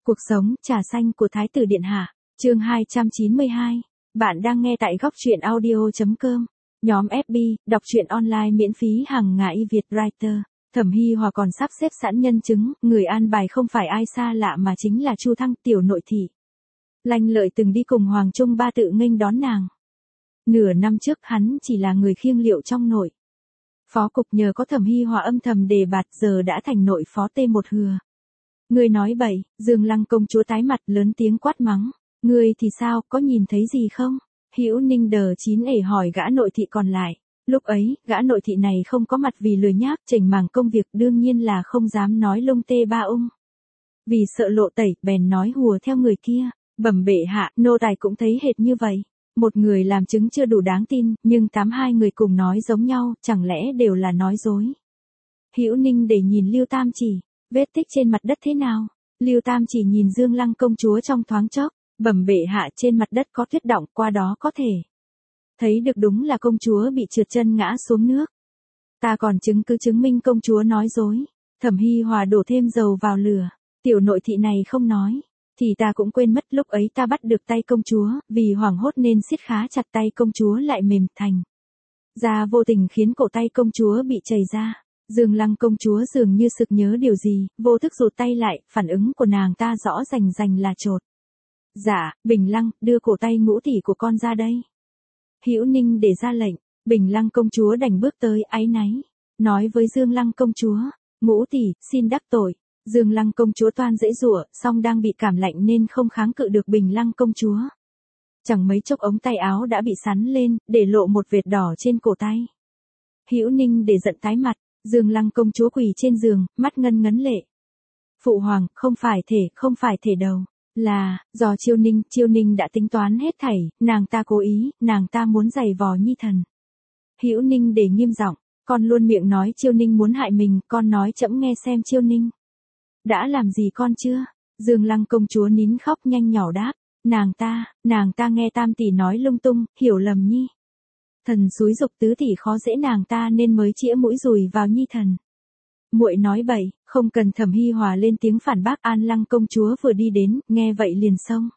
Cuộc sống, trà xanh của Thái tử Điện Hạ, chương 292. Bạn đang nghe tại góc truyện audio.com. Nhóm FB, đọc truyện online miễn phí hàng ngày Việt Writer. Thẩm Hy Hòa còn sắp xếp sẵn nhân chứng, người an bài không phải ai xa lạ mà chính là Chu Thăng, tiểu nội thị. Lanh Lợi từng đi cùng Hoàng Trung Ba tự nghênh đón nàng. Nửa năm trước hắn chỉ là người khiêng liệu trong nội phó cục, nhờ có Thẩm Hy Hòa âm thầm đề bạt giờ đã thành nội phó T1 hừa. Ngươi nói bậy, Dương Lăng công chúa tái mặt lớn tiếng quát mắng. Ngươi thì sao, có nhìn thấy gì không? Hữu Ninh đờ chín ể hỏi gã nội thị còn lại. Lúc ấy, gã nội thị này không có mặt vì lười nhác chỉnh mảng công việc, đương nhiên là không dám nói lung tê ba ung. Vì sợ lộ tẩy, bèn nói hùa theo người kia. Bẩm bệ hạ, nô tài cũng thấy hệt như vậy. Một người làm chứng chưa đủ đáng tin, nhưng 82 người cùng nói giống nhau, chẳng lẽ đều là nói dối? Hữu Ninh để nhìn Lưu Tam Chỉ. Vết tích trên mặt đất thế nào? Lưu Tam Chỉ nhìn Dương Lăng công chúa trong thoáng chốc. Bẩm bệ hạ, trên mặt đất có tuyết đọng, qua đó có thể thấy được đúng là công chúa bị trượt chân ngã xuống nước. Ta còn chứng cứ chứng minh công chúa nói dối. Thẩm Hy Hòa đổ thêm dầu vào lửa. Tiểu nội thị này không nói thì ta cũng quên mất lúc ấy ta bắt được tay công chúa, vì hoảng hốt nên siết khá chặt tay công chúa lại mềm thành ra, vô tình khiến cổ tay công chúa bị chảy ra. Dương Lăng công chúa dường như sực nhớ điều gì, vô thức rụt tay lại, phản ứng của nàng ta rõ rành rành là chột dạ. Bình Lăng, đưa cổ tay ngũ tỷ của con ra đây. Hữu Ninh để ra lệnh. Bình Lăng công chúa đành bước tới, áy náy nói với Dương Lăng công chúa. Ngũ tỷ, xin đắc tội. Dương Lăng công chúa toan dễ dụa, song đang bị cảm lạnh nên không kháng cự được Bình Lăng công chúa. Chẳng mấy chốc ống tay áo đã bị sắn lên, để lộ một vệt đỏ trên cổ tay. Hữu Ninh để giận tái mặt. Dương Lăng công chúa quỳ trên giường, mắt ngân ngấn lệ. Phụ hoàng, không phải thể đầu. Là, do Chiêu Ninh đã tính toán hết thảy, nàng ta cố ý, nàng ta muốn giày vò nhi thần. Hữu Ninh để nghiêm giọng, con luôn miệng nói Chiêu Ninh muốn hại mình, con nói trẫm nghe xem Chiêu Ninh đã làm gì con chưa? Dương Lăng công chúa nín khóc nhanh nhỏ đáp, nàng ta nghe Tam tỷ nói lung tung, hiểu lầm nhi thần xúi giục tứ tỷ khó dễ nàng ta nên mới chĩa mũi dùi vào nhi thần. Muội nói bậy. Không cần. Thẩm Hy Hòa lên tiếng phản bác. An Lăng công chúa vừa đi đến, nghe vậy liền xông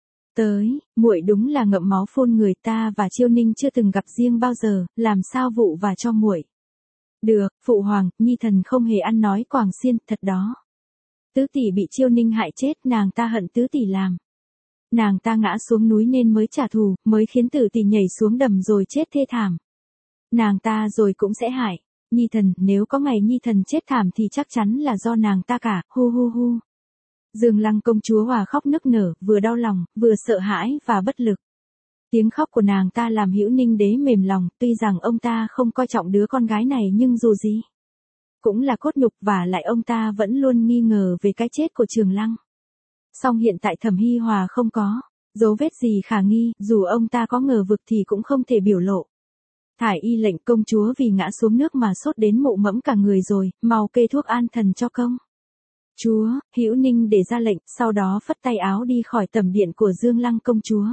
tới. Muội đúng là ngậm máu phun người, ta và Chiêu Ninh chưa từng gặp riêng bao giờ, làm sao vụ và cho muội? Được, phụ hoàng, nhi thần không hề ăn nói quàng xiên, thật đó. Tứ tỷ bị Chiêu Ninh hại chết, nàng ta hận tứ tỷ làm nàng ta ngã xuống núi nên mới trả thù, mới khiến tử tỷ nhảy xuống đầm rồi chết thê thảm. Nàng ta rồi cũng sẽ hại nhi thần, nếu có ngày nhi thần chết thảm thì chắc chắn là do nàng ta cả, hu hu hu. Dương Lăng công chúa hòa khóc nức nở, vừa đau lòng, vừa sợ hãi và bất lực. Tiếng khóc của nàng ta làm Hữu Ninh đế mềm lòng, tuy rằng ông ta không coi trọng đứa con gái này nhưng dù gì cũng là cốt nhục, và lại ông ta vẫn luôn nghi ngờ về cái chết của Trường Lăng. Song hiện tại Thẩm Hy Hòa không có dấu vết gì khả nghi, dù ông ta có ngờ vực thì cũng không thể biểu lộ. Thải y lệnh, công chúa vì ngã xuống nước mà sốt đến mụ mẫm cả người rồi, mau kê thuốc an thần cho công chúa. Hữu Ninh để ra lệnh, sau đó phất tay áo đi khỏi tầm điện của Dương Lăng công chúa.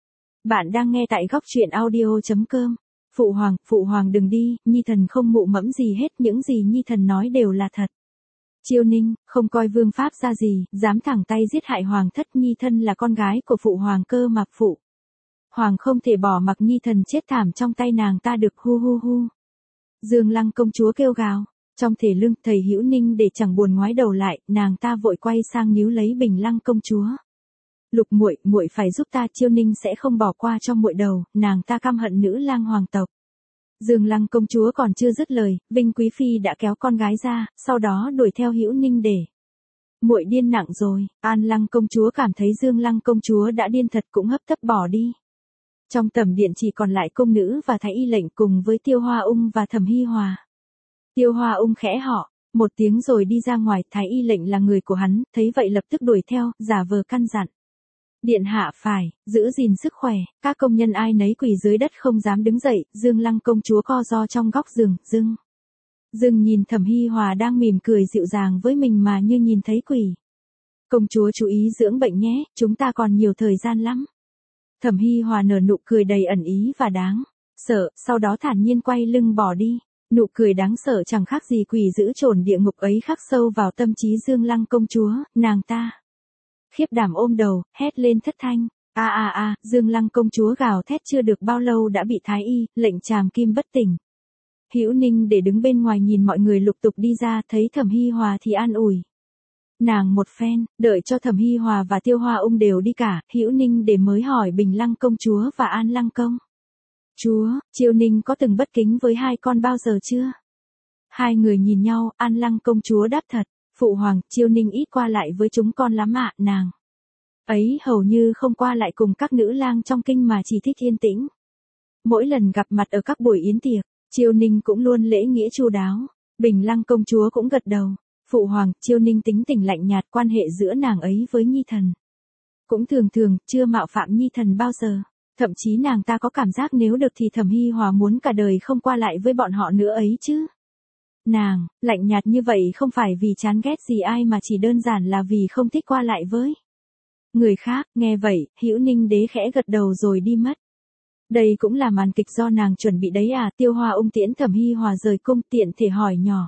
Bạn đang nghe tại góc truyện audio.com. Phụ hoàng đừng đi, nhi thần không mụ mẫm gì hết, những gì nhi thần nói đều là thật. Chiêu Ninh, không coi vương pháp ra gì, dám thẳng tay giết hại hoàng thất, nhi thân là con gái của phụ hoàng cơ mà, phụ hoàng không thể bỏ mặc nhi thần chết thảm trong tay nàng ta được, hu hu hu. Dương Lăng công chúa kêu gào. Trong thể lương, thầy Hữu Ninh để chẳng buồn ngoái đầu lại, nàng ta vội quay sang níu lấy Bình Lăng công chúa. Lục muội phải giúp ta, Chiêu Ninh sẽ không bỏ qua cho muội đâu, nàng ta căm hận nữ lang hoàng tộc. Dương Lăng công chúa còn chưa dứt lời, Vinh quý phi đã kéo con gái ra, sau đó đuổi theo Hữu Ninh để. Muội điên nặng rồi. An Lăng công chúa cảm thấy Dương Lăng công chúa đã điên thật, cũng hấp tấp bỏ đi. Trong tầm điện chỉ còn lại công nữ và thái y lệnh cùng với Tiêu Hoa Ung và Thẩm Hy Hòa. Tiêu Hoa Ung khẽ họ một tiếng rồi đi ra ngoài, thái y lệnh là người của hắn, thấy vậy lập tức đuổi theo, giả vờ căn dặn. Điện hạ phải giữ gìn sức khỏe, các công nhân ai nấy quỳ dưới đất không dám đứng dậy. Dương Lăng công chúa co ro trong góc giường, dưng nhìn Thẩm Hy Hòa đang mỉm cười dịu dàng với mình mà như nhìn thấy quỷ. Công chúa chú ý dưỡng bệnh nhé, chúng ta còn nhiều thời gian lắm. Thẩm Hy Hòa nở nụ cười đầy ẩn ý và đáng sợ, sau đó thản nhiên quay lưng bỏ đi. Nụ cười đáng sợ chẳng khác gì quỷ giữ chồn địa ngục ấy khắc sâu vào tâm trí Dương Lăng công chúa, nàng ta khiếp đảm ôm đầu, hét lên thất thanh. Dương Lăng công chúa gào thét chưa được bao lâu đã bị thái y, lệnh tràm kim bất tỉnh. Hữu Ninh để đứng bên ngoài nhìn mọi người lục tục đi ra, thấy Thẩm Hi Hòa thì an ủi nàng một phen, đợi cho Thẩm Hi Hòa và Tiêu Hoa Ung đều đi cả, Hữu Ninh để mới hỏi Bình Lăng công chúa và An Lăng công chúa, Chiêu Ninh có từng bất kính với hai con bao giờ chưa? Hai người nhìn nhau, An Lăng công chúa đáp thật, phụ hoàng, Chiêu Ninh ít qua lại với chúng con lắm ạ, nàng ấy hầu như không qua lại cùng các nữ lang trong kinh mà chỉ thích yên tĩnh. Mỗi lần gặp mặt ở các buổi yến tiệc, Chiêu Ninh cũng luôn lễ nghĩa chu đáo. Bình Lăng công chúa cũng gật đầu. Phụ hoàng, Chiêu Ninh tính tình lạnh nhạt, quan hệ giữa nàng ấy với Nhi thần cũng thường thường, chưa mạo phạm Nhi thần bao giờ. Thậm chí nàng ta có cảm giác nếu được thì Thẩm Hi Hòa muốn cả đời không qua lại với bọn họ nữa ấy chứ. Nàng, lạnh nhạt như vậy không phải vì chán ghét gì ai mà chỉ đơn giản là vì không thích qua lại với người khác. Nghe vậy, Hữu Ninh đế khẽ gật đầu rồi đi mất. Đây cũng là màn kịch do nàng chuẩn bị đấy à? Tiêu Hoa Ung tiễn Thẩm Hi Hòa rời cung, tiện thể hỏi nhỏ.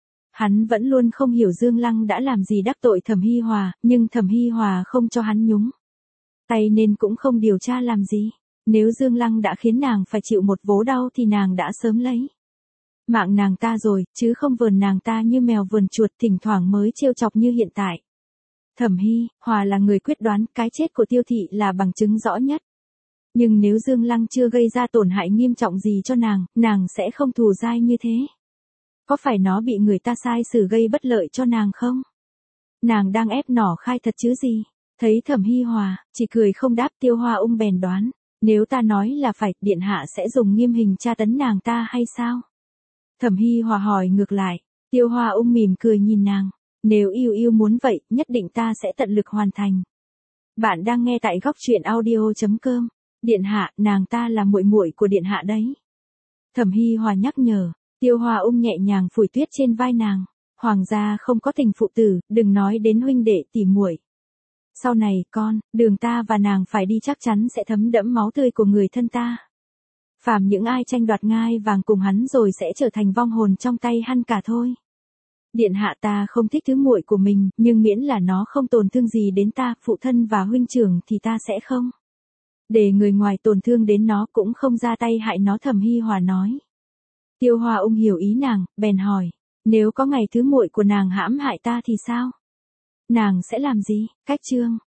Hắn vẫn luôn không hiểu Dương Lăng đã làm gì đắc tội Thẩm Hi Hòa, nhưng Thẩm Hi Hòa không cho hắn nhúng tay nên cũng không điều tra làm gì. Nếu Dương Lăng đã khiến nàng phải chịu một vố đau thì nàng đã sớm lấy mạng nàng ta rồi, chứ không vờn nàng ta như mèo vờn chuột, thỉnh thoảng mới trêu chọc như hiện tại. Thẩm Hi Hòa là người quyết đoán, cái chết của Tiêu thị là bằng chứng rõ nhất. Nhưng nếu Dương Lăng chưa gây ra tổn hại nghiêm trọng gì cho nàng sẽ không thù dai như thế. Có phải nó bị người ta sai xử gây bất lợi cho nàng không? Nàng đang ép nỏ khai thật chứ gì? Thấy Thẩm Hi Hòa chỉ cười không đáp, Tiêu Hoa Ung bèn đoán, nếu ta nói là phải, điện hạ sẽ dùng nghiêm hình tra tấn nàng ta hay sao? Thẩm Hi Hòa hỏi ngược lại. Tiêu Hoa Ung mỉm cười nhìn nàng, nếu yêu muốn vậy, nhất định ta sẽ tận lực hoàn thành. Bạn đang nghe tại góc truyện audio.com. Điện hạ, nàng ta là muội muội của điện hạ đấy. Thẩm Hi Hòa nhắc nhở. Tiêu Hoa Ung nhẹ nhàng phủi tuyết trên vai nàng. Hoàng gia không có tình phụ tử, đừng nói đến huynh đệ tỷ muội. Sau này, đường ta và nàng phải đi chắc chắn sẽ thấm đẫm máu tươi của người thân ta. Phàm những ai tranh đoạt ngai vàng cùng hắn rồi sẽ trở thành vong hồn trong tay hắn cả thôi. Điện hạ, ta không thích thứ muội của mình, nhưng miễn là nó không tổn thương gì đến ta, phụ thân và huynh trưởng thì ta sẽ không để người ngoài tổn thương đến nó, cũng không ra tay hại nó. Thẩm Hi Hòa nói. Tiêu Hoa Ung hiểu ý nàng, bèn hỏi, nếu có ngày thứ muội của nàng hãm hại ta thì sao? Nàng sẽ làm gì? Cách chương